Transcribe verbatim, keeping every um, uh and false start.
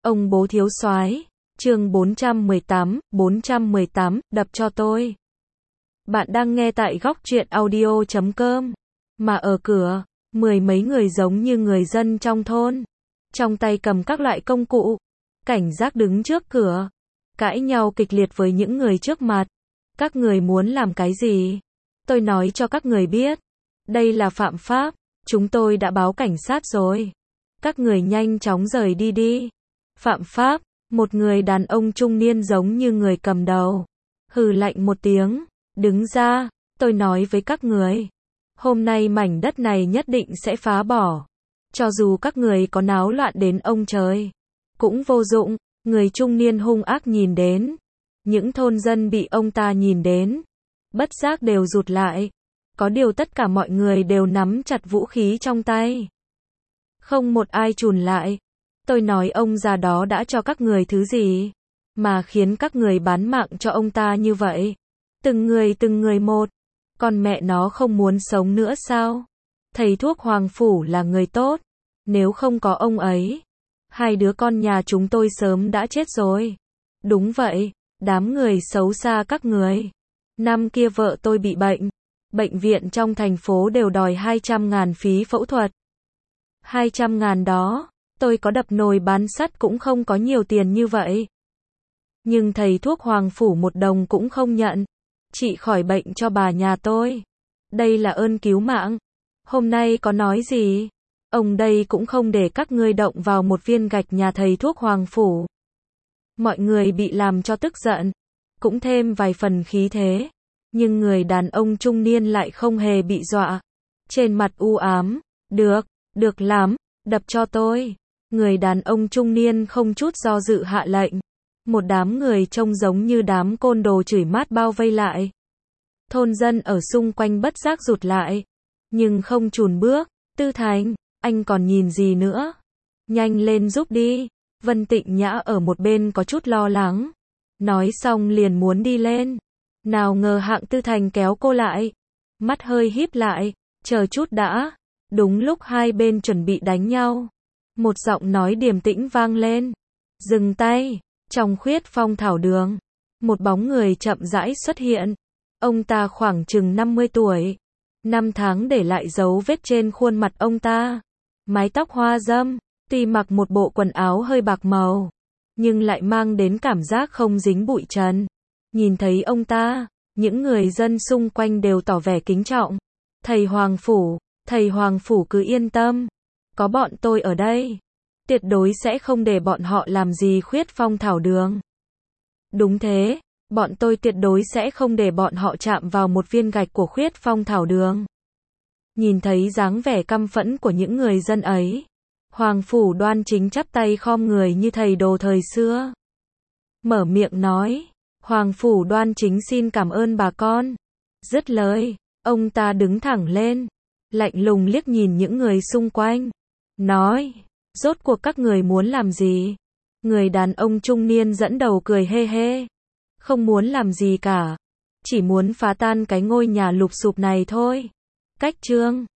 Ông bố thiếu soái, chương bốn trăm mười tám, bốn trăm mười tám, đập cho tôi. Bạn đang nghe tại góc truyện audio chấm com. Mà ở cửa, mười mấy người giống như người dân trong thôn. Trong tay cầm các loại công cụ. Cảnh giác đứng trước cửa. Cãi nhau kịch liệt với những người trước mặt. Các người muốn làm cái gì? Tôi nói cho các người biết. Đây là phạm pháp. Chúng tôi đã báo cảnh sát rồi. Các người nhanh chóng rời đi đi. Phạm pháp. Một người đàn ông trung niên giống như người cầm đầu. Hừ lạnh một tiếng. Đứng ra. Tôi nói với các người. Hôm nay mảnh đất này nhất định sẽ phá bỏ. Cho dù các người có náo loạn đến ông trời. Cũng vô dụng. Người trung niên hung ác nhìn đến. Những thôn dân bị ông ta nhìn đến. Bất giác đều rụt lại. Có điều tất cả mọi người đều nắm chặt vũ khí trong tay. Không một ai chùn lại. Tôi nói ông già đó đã cho các người thứ gì? Mà khiến các người bán mạng cho ông ta như vậy? Từng người từng người một. Còn mẹ nó không muốn sống nữa sao? Thầy thuốc Hoàng Phủ là người tốt. Nếu không có ông ấy, hai đứa con nhà chúng tôi sớm đã chết rồi. Đúng vậy, đám người xấu xa các người. Năm kia vợ tôi bị bệnh. Bệnh viện trong thành phố đều đòi hai trăm ngàn phí phẫu thuật. hai trăm ngàn đó, tôi có đập nồi bán sắt cũng không có nhiều tiền như vậy. Nhưng thầy thuốc Hoàng Phủ một đồng cũng không nhận. Trị khỏi bệnh cho bà nhà tôi. Đây là ơn cứu mạng. Hôm nay có nói gì? Ông đây cũng không để các ngươi động vào một viên gạch nhà thầy thuốc Hoàng Phủ. Mọi người bị làm cho tức giận. Cũng thêm vài phần khí thế. Nhưng người đàn ông trung niên lại không hề bị dọa. Trên mặt u ám. Được, được lắm, đập cho tôi. Người đàn ông trung niên không chút do dự hạ lệnh. Một đám người trông giống như đám côn đồ chửi mát bao vây lại. Thôn dân ở xung quanh bất giác rụt lại. Nhưng không chùn bước. Tư Thành, anh còn nhìn gì nữa? Nhanh lên giúp đi. Vân Tịnh Nhã ở một bên có chút lo lắng. Nói xong liền muốn đi lên. Nào ngờ Hạng Tư Thành kéo cô lại. Mắt hơi híp lại. Chờ chút đã. Đúng lúc hai bên chuẩn bị đánh nhau. Một giọng nói điềm tĩnh vang lên. Dừng tay. Trong khuyết phong thảo đường. Một bóng người chậm rãi xuất hiện. Ông ta khoảng chừng năm mươi tuổi. Năm tháng để lại dấu vết trên khuôn mặt ông ta. Mái tóc hoa râm. Tuy mặc một bộ quần áo hơi bạc màu. Nhưng lại mang đến cảm giác không dính bụi trần. Nhìn thấy ông ta. Những người dân xung quanh đều tỏ vẻ kính trọng. Thầy Hoàng Phủ. Thầy Hoàng Phủ cứ yên tâm. Có bọn tôi ở đây. Tuyệt đối sẽ không để bọn họ làm gì khuyết phong thảo đường. Đúng thế. Bọn tôi tuyệt đối sẽ không để bọn họ chạm vào một viên gạch của khuyết phong thảo đường. Nhìn thấy dáng vẻ căm phẫn của những người dân ấy. Hoàng Phủ đoan chính chắp tay khom người như thầy đồ thời xưa. Mở miệng nói. Hoàng Phủ đoan chính xin cảm ơn bà con. Dứt lời. Ông ta đứng thẳng lên. Lạnh lùng liếc nhìn những người xung quanh. Nói. Rốt cuộc các người muốn làm gì? Người đàn ông trung niên dẫn đầu cười hê hê. Không muốn làm gì cả. Chỉ muốn phá tan cái ngôi nhà lụp xụp này thôi. Cách chương.